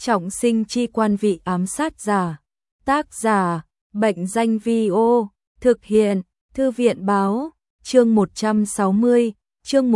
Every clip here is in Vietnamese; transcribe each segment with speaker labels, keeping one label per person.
Speaker 1: Trọng sinh chi quan vị ám sát giả. Tác giả, Bệnh danh vi ô. Thực hiện, Thư viện báo. Chương 160, chương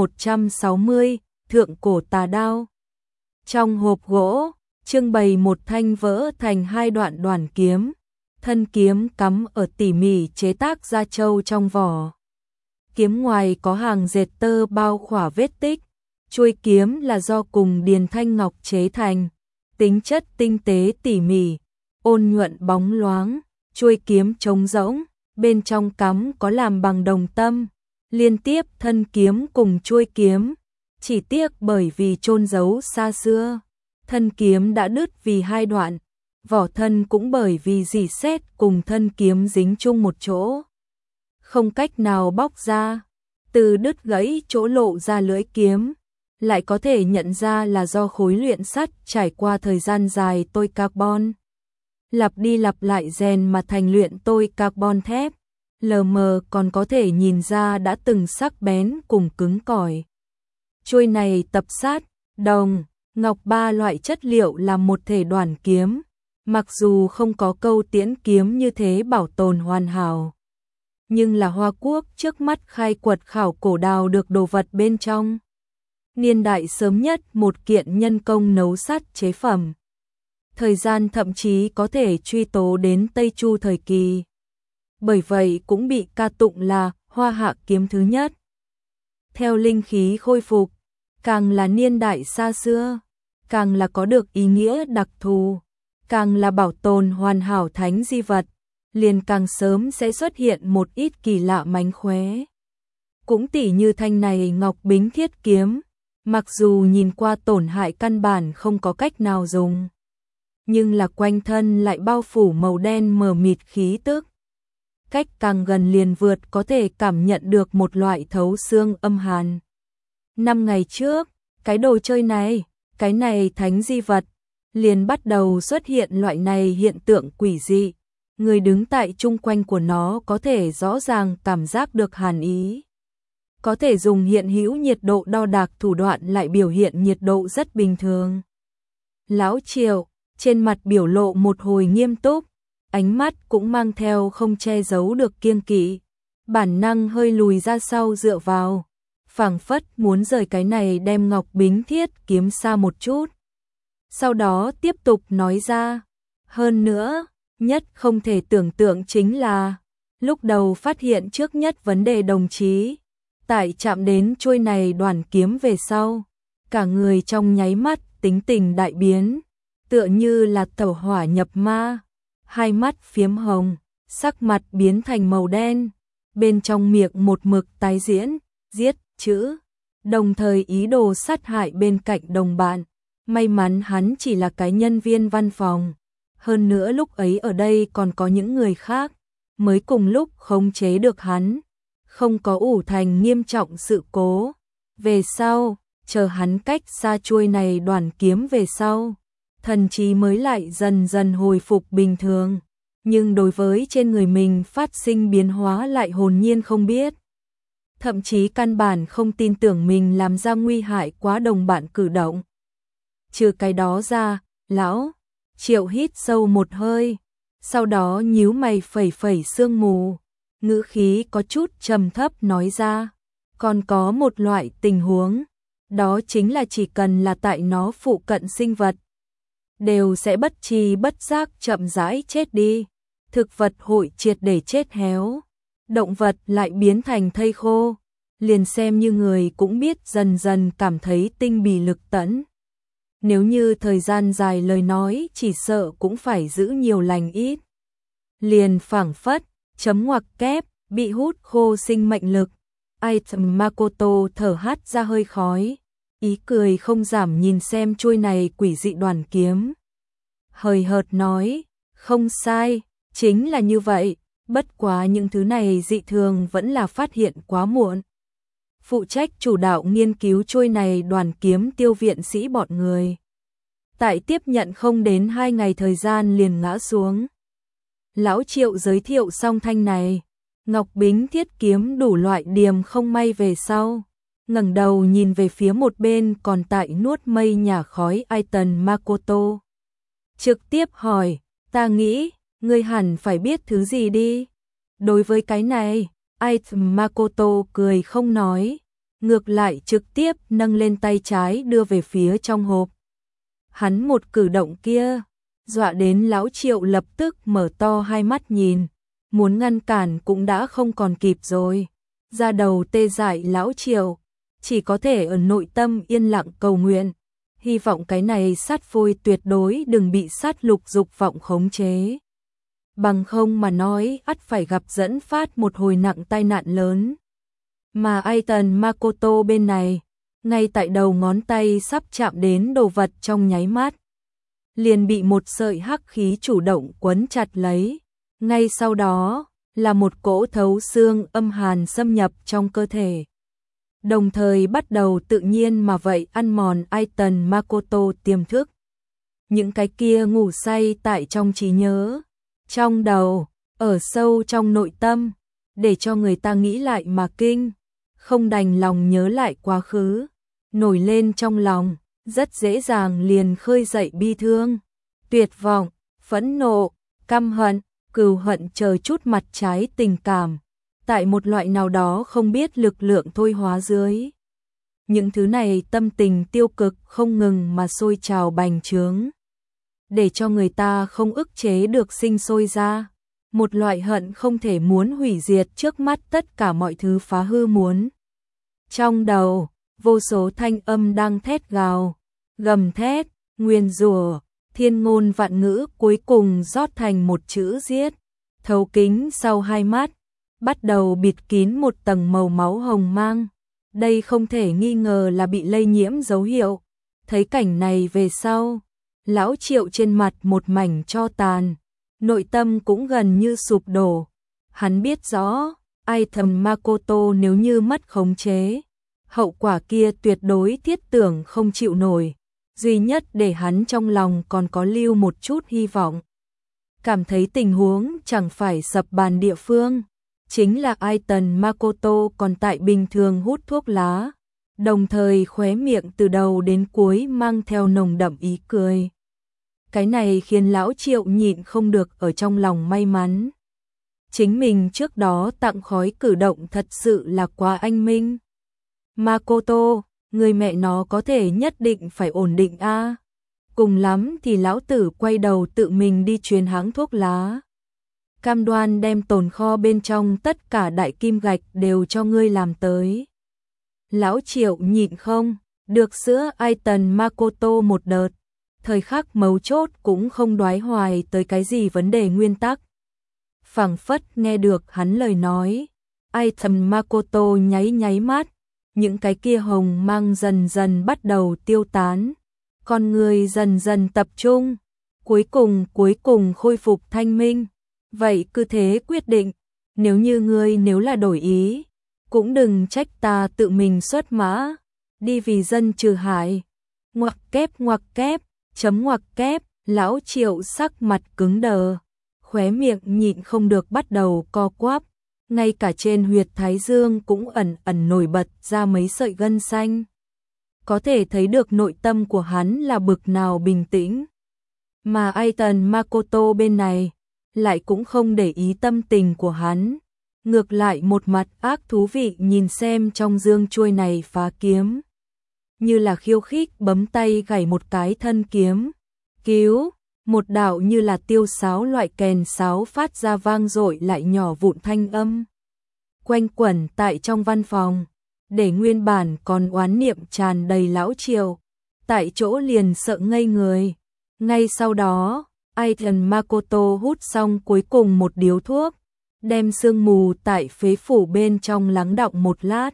Speaker 1: 160, Thượng cổ tà đao. Trong hộp gỗ, trưng bày một thanh vỡ thành hai đoạn đoàn kiếm. Thân kiếm cắm ở tỉ mỉ chế tác da trâu trong vỏ. Kiếm ngoài có hàng dệt tơ bao khỏa vết tích. Chuôi kiếm là do cùng Điền Thanh Ngọc chế thành. Tính chất tinh tế tỉ mỉ, ôn nhuận bóng loáng. Chuôi kiếm trống rỗng, bên trong cắm có làm bằng đồng tâm. Liên tiếp thân kiếm cùng chuôi kiếm. Chỉ tiếc bởi vì chôn giấu xa xưa, thân kiếm đã đứt vì hai đoạn. Vỏ thân cũng bởi vì rỉ sét cùng thân kiếm dính chung một chỗ, không cách nào bóc ra. Từ đứt gãy chỗ lộ ra lưỡi kiếm, lại có thể nhận ra là do khối luyện sắt trải qua thời gian dài tôi carbon. Lặp đi lặp lại rèn mà thành luyện tôi carbon thép, lờ mờ còn có thể nhìn ra đã từng sắc bén cùng cứng cỏi. Chuôi này tập sát, đồng, ngọc ba loại chất liệu làm một thể đoàn kiếm, mặc dù không có câu tiễn kiếm như thế bảo tồn hoàn hảo, nhưng là Hoa Quốc trước mắt khai quật khảo cổ đào được đồ vật bên trong. Niên đại sớm nhất một kiện nhân công nấu sắt chế phẩm. Thời gian thậm chí có thể truy tố đến Tây Chu thời kỳ. Bởi vậy cũng bị ca tụng là hoa hạ kiếm thứ nhất. Theo linh khí khôi phục, càng là niên đại xa xưa, càng là có được ý nghĩa đặc thù, càng là bảo tồn hoàn hảo thánh di vật, liền càng sớm sẽ xuất hiện một ít kỳ lạ mánh khóe. Cũng tỉ như thanh này ngọc bính thiết kiếm, mặc dù nhìn qua tổn hại căn bản không có cách nào dùng, nhưng là quanh thân lại bao phủ màu đen mờ mịt khí tức. Cách càng gần liền vượt có thể cảm nhận được một loại thấu xương âm hàn. 5 ngày trước, cái đồ chơi này, cái này thánh di vật, liền bắt đầu xuất hiện loại này hiện tượng quỷ dị. Người đứng tại chung quanh của nó có thể rõ ràng cảm giác được hàn ý. Có thể dùng hiện hữu nhiệt độ đo đạc thủ đoạn lại biểu hiện nhiệt độ rất bình thường. Lão Triệu, trên mặt biểu lộ một hồi nghiêm túc, ánh mắt cũng mang theo không che giấu được kiêng kỵ, bản năng hơi lùi ra sau dựa vào, phảng phất muốn rời cái này đem ngọc bính thiết kiếm xa một chút. Sau đó tiếp tục nói ra, hơn nữa, nhất không thể tưởng tượng chính là, lúc đầu phát hiện trước nhất vấn đề đồng chí, tại chạm đến chuôi này đoàn kiếm về sau, cả người trong nháy mắt tính tình đại biến, tựa như là tẩu hỏa nhập ma, hai mắt phiếm hồng, sắc mặt biến thành màu đen, bên trong miệng một mực tái diễn, giết chữ, đồng thời ý đồ sát hại bên cạnh đồng bạn. May mắn hắn chỉ là cái nhân viên văn phòng, hơn nữa lúc ấy ở đây còn có những người khác, mới cùng lúc khống chế được hắn, không có ủ thành nghiêm trọng sự cố. Về sau, chờ hắn cách xa chuôi này đoàn kiếm về sau, thần trí mới lại dần dần hồi phục bình thường, nhưng đối với trên người mình phát sinh biến hóa lại hồn nhiên không biết. Thậm chí căn bản không tin tưởng mình làm ra nguy hại quá đồng bạn cử động. Trừ cái đó ra, Lão Triệu hít sâu một hơi, sau đó nhíu mày phẩy phẩy sương mù, ngữ khí có chút trầm thấp nói ra, còn có một loại tình huống, đó chính là chỉ cần là tại nó phụ cận sinh vật, đều sẽ bất tri bất giác chậm rãi chết đi, thực vật hội triệt để chết héo, động vật lại biến thành thây khô, liền xem như người cũng biết dần dần cảm thấy tinh bì lực tẫn. Nếu như thời gian dài lời nói chỉ sợ cũng phải giữ nhiều lành ít. Liền phảng phất, chấm ngoặc kép, bị hút khô sinh mệnh lực. Item Makoto thở hắt ra hơi khói, ý cười không giảm nhìn xem chuôi này quỷ dị đoàn kiếm. Hời hợt nói, không sai, chính là như vậy, bất quá những thứ này dị thường vẫn là phát hiện quá muộn. Phụ trách chủ đạo nghiên cứu chuôi này đoàn kiếm Tiêu viện sĩ bọn người. Tại tiếp nhận không đến 2 ngày thời gian liền ngã xuống. Lão Triệu giới thiệu xong thanh này, ngọc bính thiết kiếm đủ loại điểm không may về sau. Ngẩng đầu nhìn về phía một bên còn tại nuốt mây nhả khói Aiton Makoto. trực tiếp hỏi, ta nghĩ, ngươi hẳn phải biết thứ gì đi. Đối với cái này, Aiton Makoto cười không nói, ngược lại trực tiếp nâng lên tay trái đưa về phía trong hộp. Hắn một cử động kia, dọa đến lão Triệu lập tức mở to hai mắt nhìn, muốn ngăn cản cũng đã không còn kịp rồi. Da đầu tê dại lão Triệu, chỉ có thể ở nội tâm yên lặng cầu nguyện, hy vọng cái này sát phôi tuyệt đối đừng bị sát lục dục vọng khống chế. Bằng không mà nói ắt phải gặp dẫn phát một hồi nặng tai nạn lớn. Mà Aiton Makoto bên này, ngay tại đầu ngón tay sắp chạm đến đồ vật trong nháy mắt, liền bị một sợi hắc khí chủ động quấn chặt lấy. Ngay sau đó là một cỗ thấu xương âm hàn xâm nhập trong cơ thể, đồng thời bắt đầu tự nhiên mà vậy ăn mòn Aiton Makoto tiềm thức. Những cái kia ngủ say tại trong trí nhớ, trong đầu, ở sâu trong nội tâm, để cho người ta nghĩ lại mà kinh, không đành lòng nhớ lại quá khứ, nổi lên trong lòng, rất dễ dàng liền khơi dậy bi thương, tuyệt vọng, phẫn nộ, căm hận, cừu hận chờ chút mặt trái tình cảm, tại một loại nào đó không biết lực lượng thôi hóa dưới. Những thứ này tâm tình tiêu cực không ngừng mà sôi trào bành trướng, để cho người ta không ức chế được sinh sôi ra. Một loại hận không thể muốn hủy diệt trước mắt tất cả mọi thứ phá hư muốn. Trong đầu, vô số thanh âm đang thét gào, gầm thét, nguyền rủa, thiên ngôn vạn ngữ cuối cùng rót thành một chữ giết. Thấu kính sau hai mắt, bắt đầu bịt kín một tầng màu máu hồng mang. Đây không thể nghi ngờ là bị lây nhiễm dấu hiệu. Thấy cảnh này về sau, lão Triệu trên mặt một mảnh tro tàn, nội tâm cũng gần như sụp đổ. Hắn biết rõ, Aiton Makoto nếu như mất khống chế, hậu quả kia tuyệt đối thiết tưởng không chịu nổi. Duy nhất để hắn trong lòng còn có lưu một chút hy vọng, cảm thấy tình huống chẳng phải sập bàn địa phương, chính là Aiton Makoto còn tại bình thường hút thuốc lá, đồng thời khóe miệng từ đầu đến cuối mang theo nồng đậm ý cười. Cái này khiến lão Triệu nhịn không được ở trong lòng may mắn. Chính mình trước đó tặng khói cử động thật sự là quá anh minh. Makoto, người mẹ nó có thể nhất định phải ổn định a. Cùng lắm thì lão tử quay đầu tự mình đi truyền hãng thuốc lá. Cam đoan đem tồn kho bên trong tất cả đại kim gạch đều cho ngươi làm tới. Lão Triệu nhịn không được sữa Aiton Makoto một đợt, thời khắc mấu chốt cũng không đoái hoài tới cái gì vấn đề nguyên tắc. Phảng phất nghe được hắn lời nói, Aiton Makoto nháy nháy mắt, những cái kia hồng mang dần dần bắt đầu tiêu tán, con người dần dần tập trung, cuối cùng khôi phục thanh minh. Vậy cứ thế quyết định, nếu như ngươi nếu là đổi ý, cũng đừng trách ta tự mình xuất mã, đi vì dân trừ hại. Ngoặc kép, chấm ngoặc kép, lão Triệu sắc mặt cứng đờ, khóe miệng nhịn không được bắt đầu co quắp, ngay cả trên huyệt thái dương cũng ẩn ẩn nổi bật ra mấy sợi gân xanh. Có thể thấy được nội tâm của hắn là bực nào bình tĩnh. Mà Aiton Makoto bên này lại cũng không để ý tâm tình của hắn, ngược lại một mặt ác thú vị nhìn xem trong dương chuôi này phá kiếm, như là khiêu khích bấm tay gảy một cái thân kiếm, cứu, một đạo như là tiêu sáo loại kèn sáo phát ra vang dội lại nhỏ vụn thanh âm, quanh quẩn tại trong văn phòng, để nguyên bản còn oán niệm tràn đầy lão Triệu, tại chỗ liền sợ ngây người. Ngay sau đó, Aiton Makoto hút xong cuối cùng một điếu thuốc, đem sương mù tại phế phủ bên trong lắng đọng một lát.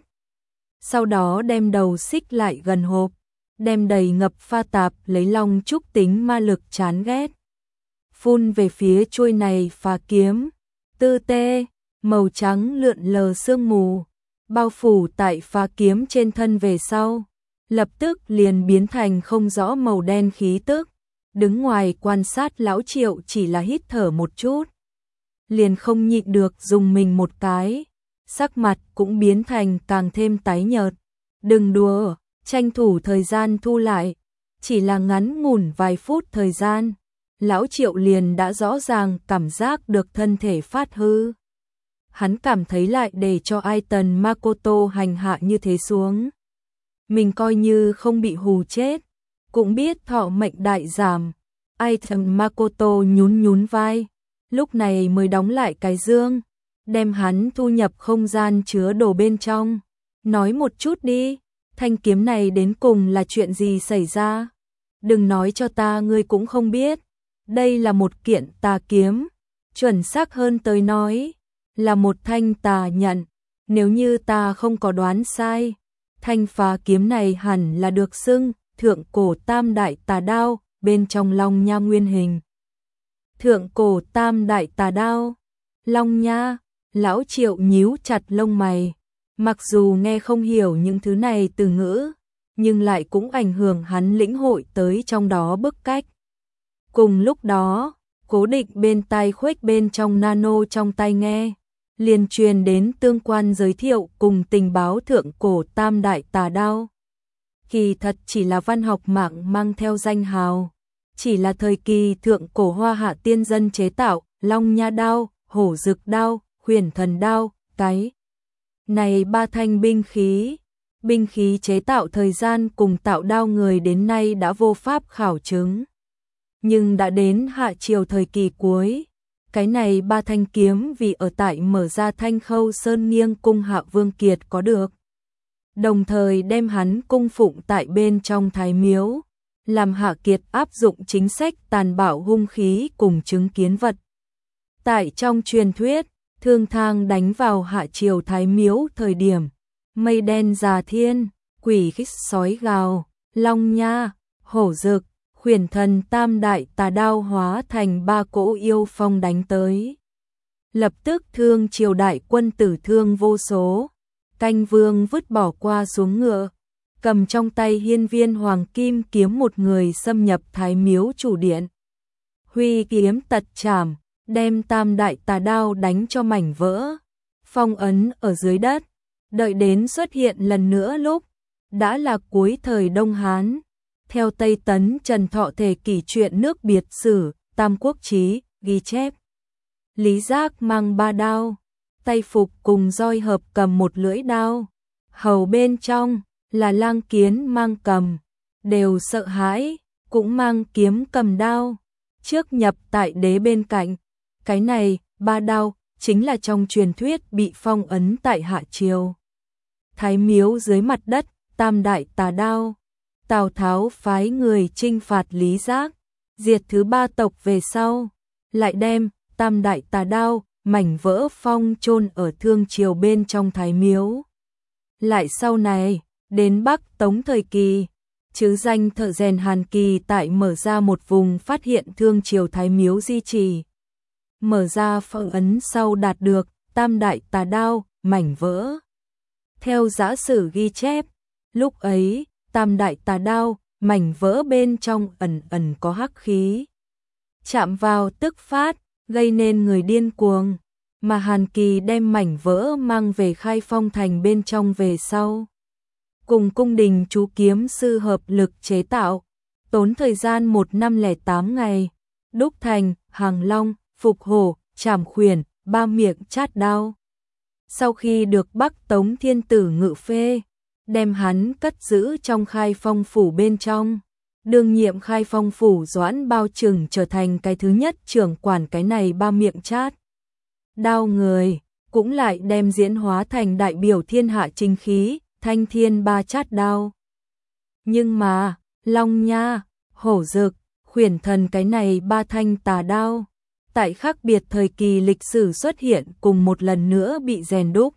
Speaker 1: Sau đó đem đầu xích lại gần hộp, đem đầy ngập pha tạp lấy long trúc tính ma lực chán ghét. Phun về phía chuôi này phá kiếm, tư tê, màu trắng lượn lờ sương mù, bao phủ tại phá kiếm trên thân về sau, lập tức liền biến thành không rõ màu đen khí tức. Đứng ngoài quan sát lão Triệu chỉ là hít thở một chút, liền không nhịn được dùng mình một cái, sắc mặt cũng biến thành càng thêm tái nhợt. Đừng đùa, tranh thủ thời gian thu lại, chỉ là ngắn ngủn vài phút thời gian, Lão Triệu liền đã rõ ràng cảm giác được thân thể phát hư. Hắn cảm thấy lại để cho Aiton Makoto hành hạ như thế xuống. Mình coi như không bị hù chết, cũng biết thọ mệnh đại giảm. Aiton Makoto nhún nhún vai, lúc này mới đóng lại cái dương, đem hắn thu nhập không gian chứa đồ bên trong. Nói một chút đi, thanh kiếm này đến cùng là chuyện gì xảy ra? Đừng nói cho ta ngươi cũng không biết. Đây là một kiện tà kiếm, chuẩn xác hơn tới nói, là một thanh tà nhận. Nếu như ta không có đoán sai, thanh phá kiếm này hẳn là được xưng thượng cổ tam đại tà đao, bên trong Long Nha nguyên hình. Thượng cổ tam đại tà đao, Long Nha, Lão Triệu nhíu chặt lông mày. Mặc dù nghe không hiểu những thứ này từ ngữ, nhưng lại cũng ảnh hưởng hắn lĩnh hội tới trong đó bức cách. Cùng lúc đó, cố định bên tai khuếch bên trong nano trong tai nghe, liền truyền đến tương quan giới thiệu cùng tình báo thượng cổ tam đại tà đao. Kỳ thật chỉ là văn học mạng mang theo danh hào, chỉ là thời kỳ thượng cổ Hoa Hạ tiên dân chế tạo, Long Nha đao, Hổ Dực đao, Huyền Thần đao, cái này ba thanh binh khí chế tạo thời gian cùng tạo đao người đến nay đã vô pháp khảo chứng. Nhưng đã đến Hạ Triều thời kỳ cuối, cái này ba thanh kiếm vì ở tại mở ra Thanh Khâu Sơn nghiêng cung Hạ Vương Kiệt có được. Đồng thời đem hắn cung phụng tại bên trong Thái Miếu, làm Hạ Kiệt áp dụng chính sách tàn bạo hung khí cùng chứng kiến vật. Tại trong truyền thuyết, thương thang đánh vào Hạ Triều Thái Miếu thời điểm, mây đen già thiên, quỷ khích sói gào, Long Nha, Hổ Dực, Huyền Thần tam đại tà đao hóa thành ba cỗ yêu phong đánh tới. Lập tức thương triều đại quân tử thương vô số. Canh Vương vứt bỏ qua xuống ngựa, cầm trong tay hiên viên hoàng kim kiếm một người xâm nhập Thái Miếu chủ điện. Huy kiếm tật chảm, đem tam đại tà đao đánh cho mảnh vỡ, phong ấn ở dưới đất. Đợi đến xuất hiện lần nữa lúc đã là cuối thời Đông Hán. Theo Tây Tấn Trần Thọ thể kỷ truyện nước Biệt sử, Tam Quốc Chí ghi chép. Lý Giác mang ba đao, tay phục cùng roi hợp cầm một lưỡi đao, hầu bên trong là Lang Kiến mang cầm, đều sợ hãi, cũng mang kiếm cầm đao, trước nhập tại đế bên cạnh. Cái này, ba đao, chính là trong truyền thuyết bị phong ấn tại Hạ Triều Thái Miếu dưới mặt đất, tam đại tà đao. Tào Tháo phái người chinh phạt Lý Giác, diệt thứ ba tộc về sau, lại đem tam đại tà đao, mảnh vỡ phong chôn ở Thương Triều bên trong Thái Miếu. Lại sau này, đến Bắc Tống thời kỳ, chứ danh thợ rèn Hàn Kỳ tại mở ra một vùng phát hiện Thương Triều Thái Miếu di trì. Mở ra phong ấn sau đạt được tam đại tà đao, mảnh vỡ. Theo giả sử ghi chép, lúc ấy, tam đại tà đao, mảnh vỡ bên trong ẩn ẩn có hắc khí. Chạm vào tức phát, gây nên người điên cuồng, mà Hàn Kỳ đem mảnh vỡ mang về Khai Phong thành bên trong về sau. Cùng cung đình chú kiếm sư hợp lực chế tạo, tốn thời gian 1 năm 08 ngày, đúc thành, hàng long, phục hổ, trảm khuyển, ba miệng chát đao. Sau khi được Bắc Tống thiên tử ngự phê, đem hắn cất giữ trong Khai Phong phủ bên trong. Đương nhiệm Khai Phong phủ Doãn Bao Trừng trở thành cái thứ nhất trưởng quản cái này ba miệng chát đao người, cũng lại đem diễn hóa thành đại biểu thiên hạ chính khí, Thanh Thiên ba chát đao. Nhưng mà, Long Nha, Hổ Dực, Huyền Thần cái này ba thanh tà đao, tại khác biệt thời kỳ lịch sử xuất hiện cùng một lần nữa bị rèn đúc.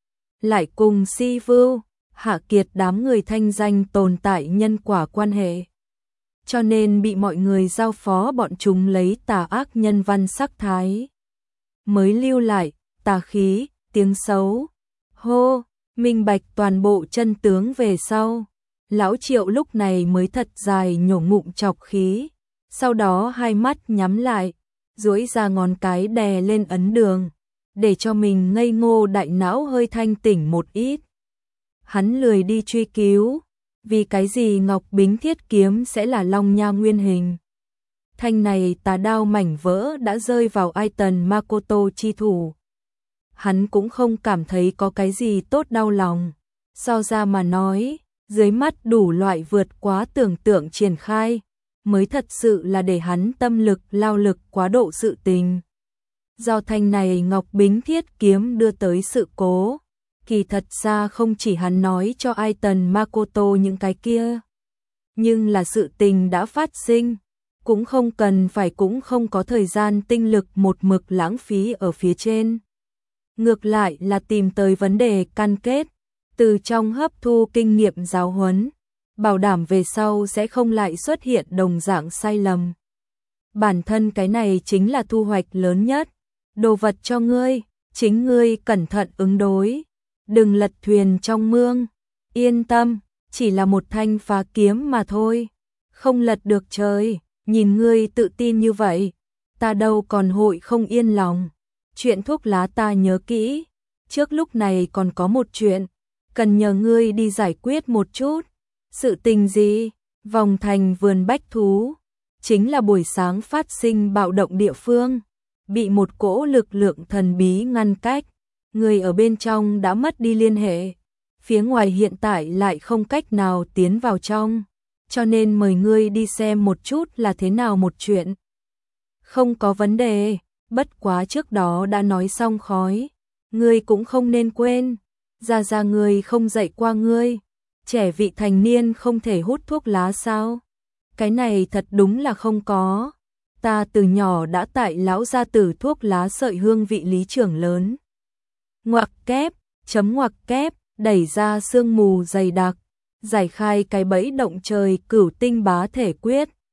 Speaker 1: Lại cùng Si Vưu, Hạ Kiệt đám người thanh danh tồn tại nhân quả quan hệ. Cho nên bị mọi người giao phó bọn chúng lấy tà ác nhân văn sắc thái. Mới lưu lại, tà khí, tiếng xấu. Hô, minh bạch toàn bộ chân tướng về sau. Lão Triệu lúc này mới thật dài nhổ ngụm chọc khí. Sau đó hai mắt nhắm lại, duỗi ra ngón cái đè lên ấn đường, để cho mình ngây ngô đại não hơi thanh tỉnh một ít. Hắn lười đi truy cứu, vì cái gì Ngọc Bính Thiết kiếm sẽ là Long Nha nguyên hình. thanh này tà đao mảnh vỡ đã rơi vào Aiton Makoto chi thủ. Hắn cũng không cảm thấy có cái gì tốt đau lòng. So ra mà nói, dưới mắt đủ loại vượt quá tưởng tượng triển khai, mới thật sự là để hắn tâm lực lao lực quá độ sự tình. Do thanh này Ngọc Bính Thiết kiếm đưa tới sự cố, kỳ thật ra không chỉ hắn nói cho Aiton Makoto những cái kia, nhưng là sự tình đã phát sinh, cũng không cần phải cũng không có thời gian tinh lực một mực lãng phí ở phía trên. Ngược lại là tìm tới vấn đề căn kết, từ trong hấp thu kinh nghiệm giáo huấn, bảo đảm về sau sẽ không lại xuất hiện đồng dạng sai lầm. Bản thân cái này chính là thu hoạch lớn nhất, đồ vật cho ngươi, chính ngươi cẩn thận ứng đối, đừng lật thuyền trong mương, yên tâm, chỉ là một thanh phá kiếm mà thôi, không lật được trời, nhìn ngươi tự tin như vậy, ta đâu còn hội không yên lòng. Chuyện thuốc lá ta nhớ kỹ, trước lúc này còn có một chuyện, cần nhờ ngươi đi giải quyết một chút. Sự tình gì? Vòng thành vườn bách thú, chính là buổi sáng phát sinh bạo động địa phương, bị một cỗ lực lượng thần bí ngăn cách, người ở bên trong đã mất đi liên hệ, phía ngoài hiện tại lại không cách nào tiến vào trong, cho nên mời ngươi đi xem một chút là thế nào một chuyện. Không có vấn đề, bất quá trước đó đã nói xong khói, ngươi cũng không nên quên, ra ngươi không dạy qua ngươi, trẻ vị thành niên không thể hút thuốc lá sao? Cái này thật đúng là không có, ta từ nhỏ đã tại lão gia tử thuốc lá sợi hương vị lý trưởng lớn. Ngoặc kép, chấm ngoặc kép, đẩy ra sương mù dày đặc, giải khai cái bẫy động trời cửu tinh bá thể quyết,